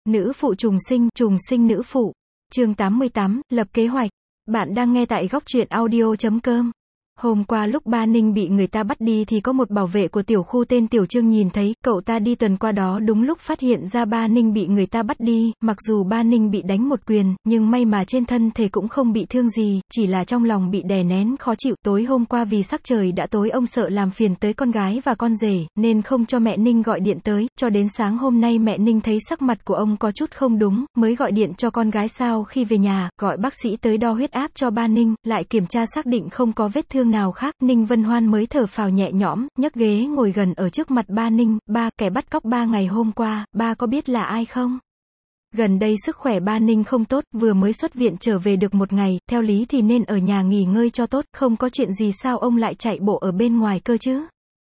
Nữ phụ trùng sinh nữ phụ. Chương 88, lập kế hoạch. Bạn đang nghe tại góc truyện audio.com. Hôm qua lúc ba Ninh bị người ta bắt đi thì có một bảo vệ của tiểu khu tên Tiểu Trương nhìn thấy, cậu ta đi tuần qua đó đúng lúc phát hiện ra ba Ninh bị người ta bắt đi, mặc dù ba Ninh bị đánh một quyền, nhưng may mà trên thân thể cũng không bị thương gì, chỉ là trong lòng bị đè nén khó chịu. Tối hôm qua vì sắc trời đã tối ông sợ làm phiền tới con gái và con rể, nên không cho mẹ Ninh gọi điện tới, cho đến sáng hôm nay mẹ Ninh thấy sắc mặt của ông có chút không đúng, mới gọi điện cho con gái sau khi về nhà, gọi bác sĩ tới đo huyết áp cho ba Ninh, lại kiểm tra xác định không có vết thương nào khác. Ninh Vân Hoan mới thở phào nhẹ nhõm, nhấc ghế ngồi gần ở trước mặt ba Ninh. Ba, kẻ bắt cóc ba ngày hôm qua, ba có biết là ai không? Gần đây sức khỏe ba Ninh không tốt, vừa mới xuất viện trở về được một ngày, theo lý thì nên ở nhà nghỉ ngơi cho tốt, không có chuyện gì sao ông lại chạy bộ ở bên ngoài cơ chứ?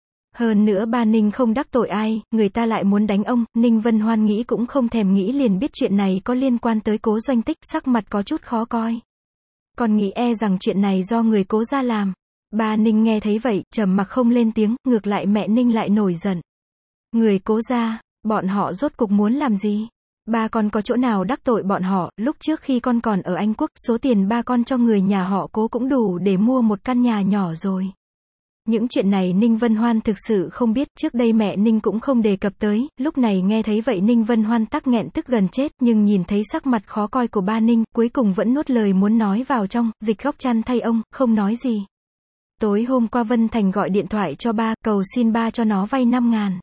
Hơn nữa ba Ninh không đắc tội ai, người ta lại muốn đánh ông. Ninh Vân Hoan nghĩ cũng không thèm nghĩ liền biết chuyện này có liên quan tới Cố Doanh Tích, sắc mặt có chút khó coi. Còn nghĩ rằng chuyện này do người Cố gia làm. Ba Ninh nghe thấy vậy, trầm mặc không lên tiếng, ngược lại mẹ Ninh lại nổi giận. Người Cố gia, bọn họ rốt cục muốn làm gì? Ba con có chỗ nào đắc tội bọn họ, lúc trước khi con còn ở Anh Quốc, số tiền ba con cho người nhà họ Cố cũng đủ để mua một căn nhà nhỏ rồi. Những chuyện này Ninh Vân Hoan thực sự không biết, trước đây mẹ Ninh cũng không đề cập tới, lúc này nghe thấy vậy Ninh Vân Hoan tắc nghẹn tức gần chết, nhưng nhìn thấy sắc mặt khó coi của ba Ninh, cuối cùng vẫn nuốt lời muốn nói vào trong, dịch góc chăn thay ông, không nói gì. Tối hôm qua Vân Thành gọi điện thoại cho ba, cầu xin ba cho nó vay 5.000.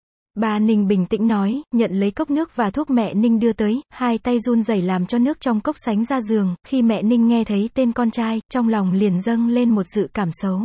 Ba Ninh bình tĩnh nói, nhận lấy cốc nước và thuốc mẹ Ninh đưa tới, hai tay run rẩy làm cho nước trong cốc sánh ra giường. Khi mẹ Ninh nghe thấy tên con trai, trong lòng liền dâng lên một dự cảm xấu.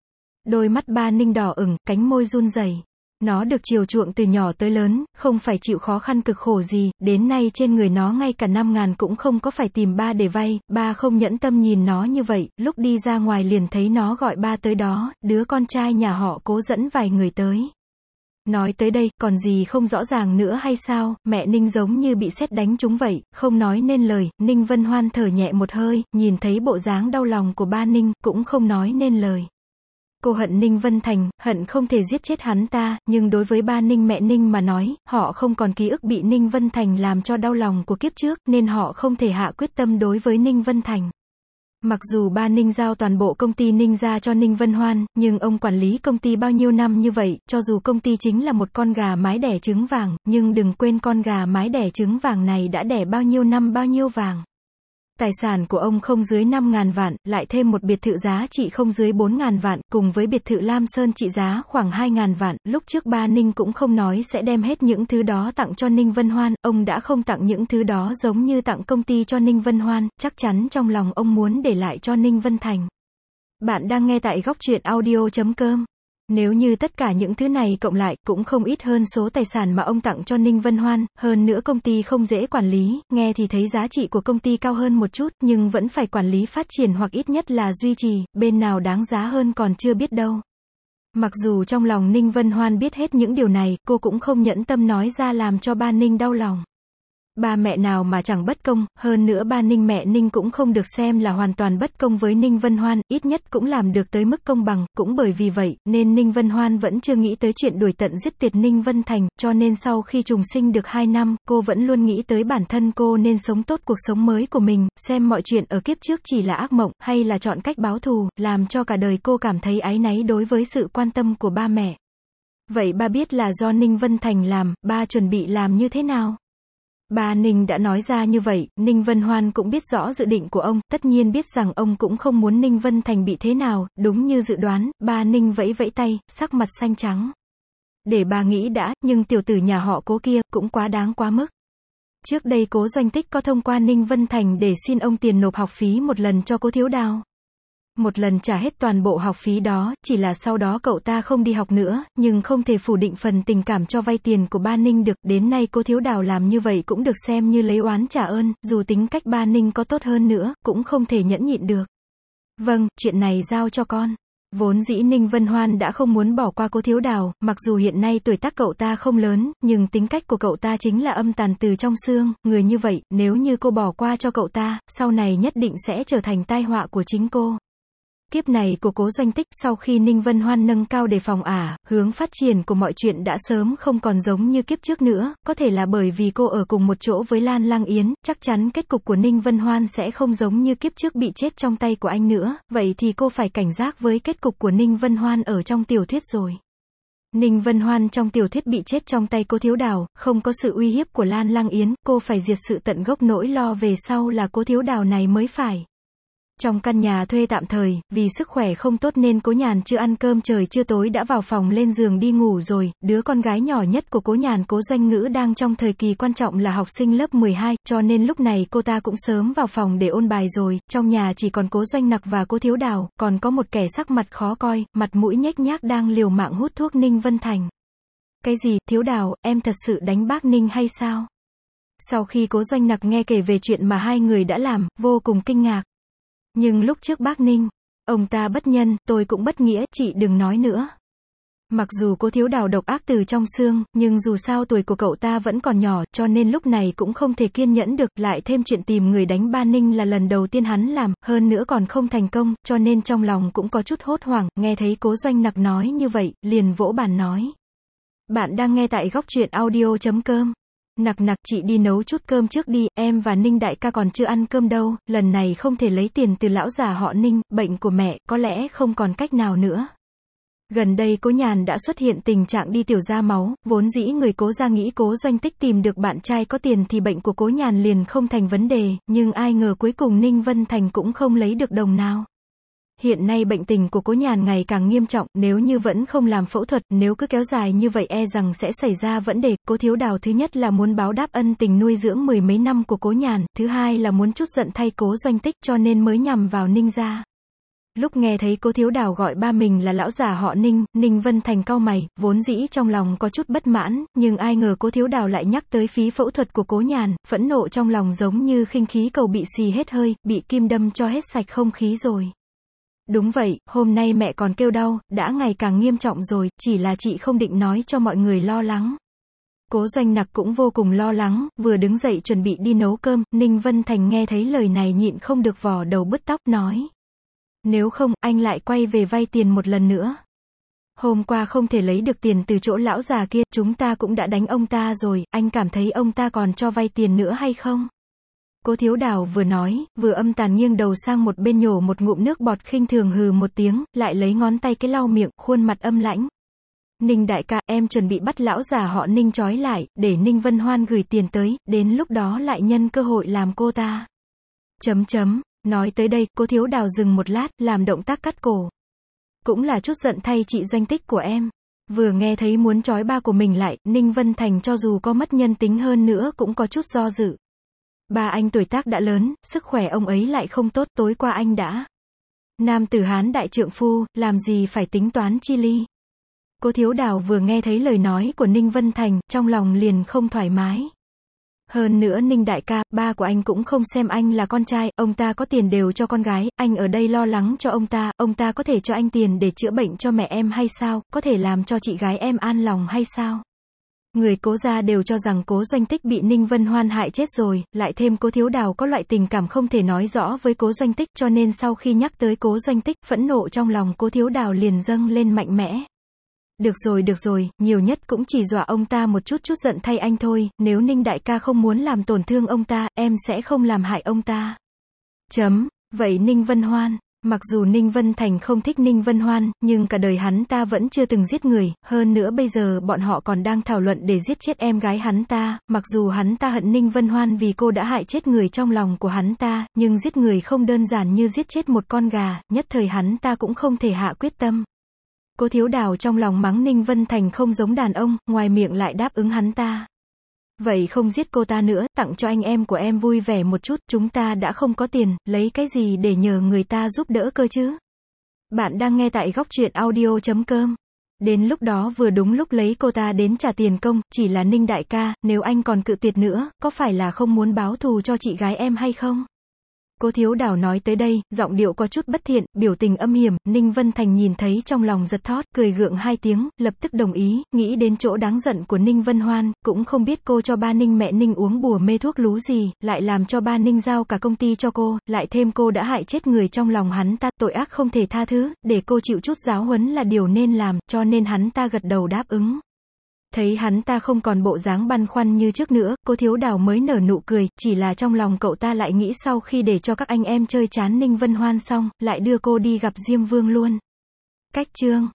Đôi mắt ba Ninh đỏ ửng, cánh môi run rẩy. Nó được chiều chuộng từ nhỏ tới lớn, không phải chịu khó khăn cực khổ gì, đến nay trên người nó ngay cả 5.000 cũng không có phải tìm ba để vay. Ba không nhẫn tâm nhìn nó như vậy, lúc đi ra ngoài liền thấy nó gọi ba tới đó, đứa con trai nhà họ Cố dẫn vài người tới. Nói tới đây, còn gì không rõ ràng nữa hay sao? Mẹ Ninh giống như bị sét đánh trúng vậy, không nói nên lời. Ninh Vân Hoan thở nhẹ một hơi, nhìn thấy bộ dáng đau lòng của ba Ninh, cũng không nói nên lời. Cô hận Ninh Vân Thành, hận không thể giết chết hắn ta, nhưng đối với ba Ninh mẹ Ninh mà nói, họ không còn ký ức bị Ninh Vân Thành làm cho đau lòng của kiếp trước, nên họ không thể hạ quyết tâm đối với Ninh Vân Thành. Mặc dù ba Ninh giao toàn bộ công ty Ninh ra cho Ninh Vân Hoan, nhưng ông quản lý công ty bao nhiêu năm như vậy, cho dù công ty chính là một con gà mái đẻ trứng vàng, nhưng đừng quên con gà mái đẻ trứng vàng này đã đẻ bao nhiêu năm bao nhiêu vàng. Tài sản của ông không dưới 5.000 vạn, lại thêm một biệt thự giá trị không dưới 4.000 vạn, cùng với biệt thự Lam Sơn trị giá khoảng 2.000 vạn, lúc trước ba Ninh cũng không nói sẽ đem hết những thứ đó tặng cho Ninh Vân Hoan, ông đã không tặng những thứ đó giống như tặng công ty cho Ninh Vân Hoan, chắc chắn trong lòng ông muốn để lại cho Ninh Vân Thành. Bạn đang nghe tại góc truyện audio.com. Nếu như tất cả những thứ này cộng lại, cũng không ít hơn số tài sản mà ông tặng cho Ninh Vân Hoan, hơn nữa công ty không dễ quản lý, nghe thì thấy giá trị của công ty cao hơn một chút, nhưng vẫn phải quản lý phát triển hoặc ít nhất là duy trì, bên nào đáng giá hơn còn chưa biết đâu. Mặc dù trong lòng Ninh Vân Hoan biết hết những điều này, cô cũng không nhẫn tâm nói ra làm cho ba Ninh đau lòng. Ba mẹ nào mà chẳng bất công, hơn nữa ba Ninh mẹ Ninh cũng không được xem là hoàn toàn bất công với Ninh Vân Hoan, ít nhất cũng làm được tới mức công bằng, cũng bởi vì vậy, nên Ninh Vân Hoan vẫn chưa nghĩ tới chuyện đuổi tận giết tuyệt Ninh Vân Thành, cho nên sau khi trùng sinh được 2 năm, cô vẫn luôn nghĩ tới bản thân cô nên sống tốt cuộc sống mới của mình, xem mọi chuyện ở kiếp trước chỉ là ác mộng, hay là chọn cách báo thù, làm cho cả đời cô cảm thấy áy náy đối với sự quan tâm của ba mẹ. Vậy ba biết là do Ninh Vân Thành làm, ba chuẩn bị làm như thế nào? Ba Ninh đã nói ra như vậy, Ninh Vân Hoan cũng biết rõ dự định của ông, tất nhiên biết rằng ông cũng không muốn Ninh Vân Thành bị thế nào, đúng như dự đoán, ba Ninh vẫy vẫy tay, sắc mặt xanh trắng. Để bà nghĩ đã, nhưng tiểu tử nhà họ Cố kia, cũng quá đáng quá mức. Trước đây Cố Doanh Tích có thông qua Ninh Vân Thành để xin ông tiền nộp học phí một lần cho Cố Thiếu Đào. Một lần trả hết toàn bộ học phí đó, chỉ là sau đó cậu ta không đi học nữa, nhưng không thể phủ định phần tình cảm cho vay tiền của ba Ninh được, đến nay Cố Thiếu Đào làm như vậy cũng được xem như lấy oán trả ơn, dù tính cách ba Ninh có tốt hơn nữa, cũng không thể nhẫn nhịn được. Vâng, chuyện này giao cho con. Vốn dĩ Ninh Vân Hoan đã không muốn bỏ qua Cố Thiếu Đào, mặc dù hiện nay tuổi tác cậu ta không lớn, nhưng tính cách của cậu ta chính là âm tàn từ trong xương, người như vậy, nếu như cô bỏ qua cho cậu ta, sau này nhất định sẽ trở thành tai họa của chính cô. Kiếp này của Cố Doanh Tích, sau khi Ninh Vân Hoan nâng cao đề phòng hướng phát triển của mọi chuyện đã sớm không còn giống như kiếp trước nữa, có thể là bởi vì cô ở cùng một chỗ với Lan Lang Yến, chắc chắn kết cục của Ninh Vân Hoan sẽ không giống như kiếp trước bị chết trong tay của anh nữa, vậy thì cô phải cảnh giác với kết cục của Ninh Vân Hoan ở trong tiểu thuyết rồi. Ninh Vân Hoan trong tiểu thuyết bị chết trong tay Cố Thiếu Đào, không có sự uy hiếp của Lan Lang Yến, cô phải diệt sự tận gốc, nỗi lo về sau là Cố Thiếu Đào này mới phải. Trong căn nhà thuê tạm thời, vì sức khỏe không tốt nên Cố Nhàn chưa ăn cơm trời trưa tối đã vào phòng lên giường đi ngủ rồi, đứa con gái nhỏ nhất của Cố Nhàn, Cố Doanh Ngữ đang trong thời kỳ quan trọng là học sinh lớp 12, cho nên lúc này cô ta cũng sớm vào phòng để ôn bài rồi, trong nhà chỉ còn Cố Doanh Nặc và Cố Thiếu Đào, còn có một kẻ sắc mặt khó coi, mặt mũi nhếch nhác đang liều mạng hút thuốc, Ninh Vân Thành. Cái gì, Thiếu Đào, em thật sự đánh bác Ninh hay sao? Sau khi Cố Doanh Nặc nghe kể về chuyện mà hai người đã làm, vô cùng kinh ngạc. Nhưng lúc trước bác Ninh, ông ta bất nhân, tôi cũng bất nghĩa, chị đừng nói nữa. Mặc dù Cố Thiếu Đào độc ác từ trong xương, nhưng dù sao tuổi của cậu ta vẫn còn nhỏ, cho nên lúc này cũng không thể kiên nhẫn được, lại thêm chuyện tìm người đánh ba Ninh là lần đầu tiên hắn làm, hơn nữa còn không thành công, cho nên trong lòng cũng có chút hốt hoảng, nghe thấy Cố Doanh Nặc nói như vậy, liền vỗ bàn nói. Bạn đang nghe tại Góc Truyện Audio.com. Nặc nặc, chị đi nấu chút cơm trước đi, em và Ninh đại ca còn chưa ăn cơm đâu, lần này không thể lấy tiền từ lão già họ Ninh, bệnh của mẹ, có lẽ không còn cách nào nữa. Gần đây Cố Nhàn đã xuất hiện tình trạng đi tiểu ra máu, vốn dĩ người Cố gia nghĩ Cố Doanh Tích tìm được bạn trai có tiền thì bệnh của Cố Nhàn liền không thành vấn đề, nhưng ai ngờ cuối cùng Ninh Vân Thành cũng không lấy được đồng nào. Hiện nay bệnh tình của Cố Nhàn ngày càng nghiêm trọng, nếu như vẫn không làm phẫu thuật, nếu cứ kéo dài như vậy e rằng sẽ xảy ra vấn đề. Cố Thiếu Đào thứ nhất là muốn báo đáp ân tình nuôi dưỡng mười mấy năm của Cố Nhàn, thứ hai là muốn trút giận thay Cố Doanh Tích, cho nên mới nhằm vào Ninh gia. Lúc nghe thấy Cố Thiếu Đào gọi ba mình là lão già họ Ninh, Ninh Vân Thành cau mày, vốn dĩ trong lòng có chút bất mãn, nhưng ai ngờ Cố Thiếu Đào lại nhắc tới phí phẫu thuật của Cố Nhàn, phẫn nộ trong lòng giống như khinh khí cầu bị xì hết hơi, bị kim đâm cho hết sạch không khí rồi. Đúng vậy, hôm nay mẹ còn kêu đau, đã ngày càng nghiêm trọng rồi, chỉ là chị không định nói cho mọi người lo lắng. Cố Doanh Nặc cũng vô cùng lo lắng, vừa đứng dậy chuẩn bị đi nấu cơm, Ninh Vân Thành nghe thấy lời này nhịn không được vò đầu bứt tóc, nói. Nếu không, anh lại quay về vay tiền một lần nữa. Hôm qua không thể lấy được tiền từ chỗ lão già kia, chúng ta cũng đã đánh ông ta rồi, anh cảm thấy ông ta còn cho vay tiền nữa hay không? Cố Thiếu Đào vừa nói, vừa âm tàn nghiêng đầu sang một bên nhổ một ngụm nước bọt, khinh thường hừ một tiếng, lại lấy ngón tay cái lau miệng, khuôn mặt âm lãnh. Ninh đại ca, em chuẩn bị bắt lão già họ Ninh trói lại, để Ninh Vân Hoan gửi tiền tới, đến lúc đó lại nhân cơ hội làm cô ta. Nói tới đây, Cố Thiếu Đào dừng một lát, làm động tác cắt cổ. Cũng là chút giận thay chị Doanh Tích của em. Vừa nghe thấy muốn trói ba của mình lại, Ninh Vân Thành cho dù có mất nhân tính hơn nữa cũng có chút do dự. Ba anh tuổi tác đã lớn, sức khỏe ông ấy lại không tốt, tối qua anh đã. Nam tử Hán đại trượng phu, làm gì phải tính toán chi ly. Cố Thiếu Đào vừa nghe thấy lời nói của Ninh Vân Thành, trong lòng liền không thoải mái. Hơn nữa Ninh đại ca, ba của anh cũng không xem anh là con trai, ông ta có tiền đều cho con gái, anh ở đây lo lắng cho ông ta có thể cho anh tiền để chữa bệnh cho mẹ em hay sao, có thể làm cho chị gái em an lòng hay sao? Người Cố gia đều cho rằng Cố Doanh Tích bị Ninh Vân Hoan hại chết rồi, lại thêm Cố Thiếu Đào có loại tình cảm không thể nói rõ với Cố Doanh Tích, cho nên sau khi nhắc tới Cố Doanh Tích, phẫn nộ trong lòng Cố Thiếu Đào liền dâng lên mạnh mẽ. Được rồi, nhiều nhất cũng chỉ dọa ông ta một chút giận thay anh thôi, nếu Ninh đại ca không muốn làm tổn thương ông ta, em sẽ không làm hại ông ta. Vậy Ninh Vân Hoan, mặc dù Ninh Vân Thành không thích Ninh Vân Hoan, nhưng cả đời hắn ta vẫn chưa từng giết người, hơn nữa bây giờ bọn họ còn đang thảo luận để giết chết em gái hắn ta, mặc dù hắn ta hận Ninh Vân Hoan vì cô đã hại chết người trong lòng của hắn ta, nhưng giết người không đơn giản như giết chết một con gà, nhất thời hắn ta cũng không thể hạ quyết tâm. Cố Thiếu Đào trong lòng mắng Ninh Vân Thành không giống đàn ông, ngoài miệng lại đáp ứng hắn ta. Vậy không giết cô ta nữa, tặng cho anh em của em vui vẻ một chút, chúng ta đã không có tiền, lấy cái gì để nhờ người ta giúp đỡ cơ chứ? Bạn đang nghe tại Góc Truyện Audio.com. Đến lúc đó vừa đúng lúc lấy cô ta đến trả tiền công, chỉ là Ninh đại ca, nếu anh còn cự tuyệt nữa, có phải là không muốn báo thù cho chị gái em hay không? Cố Thiếu Đào nói tới đây, giọng điệu có chút bất thiện, biểu tình âm hiểm, Ninh Vân Thành nhìn thấy trong lòng giật thót, cười gượng hai tiếng, lập tức đồng ý, nghĩ đến chỗ đáng giận của Ninh Vân Hoan, cũng không biết cô cho ba Ninh mẹ Ninh uống bùa mê thuốc lú gì, lại làm cho ba Ninh giao cả công ty cho cô, lại thêm cô đã hại chết người trong lòng hắn ta, tội ác không thể tha thứ, để cô chịu chút giáo huấn là điều nên làm, cho nên hắn ta gật đầu đáp ứng. Thấy hắn ta không còn bộ dáng băn khoăn như trước nữa, Cố Thiếu Đào mới nở nụ cười, chỉ là trong lòng cậu ta lại nghĩ sau khi để cho các anh em chơi chán Ninh Vân Hoan xong, lại đưa cô đi gặp Diêm Vương luôn. Cách chương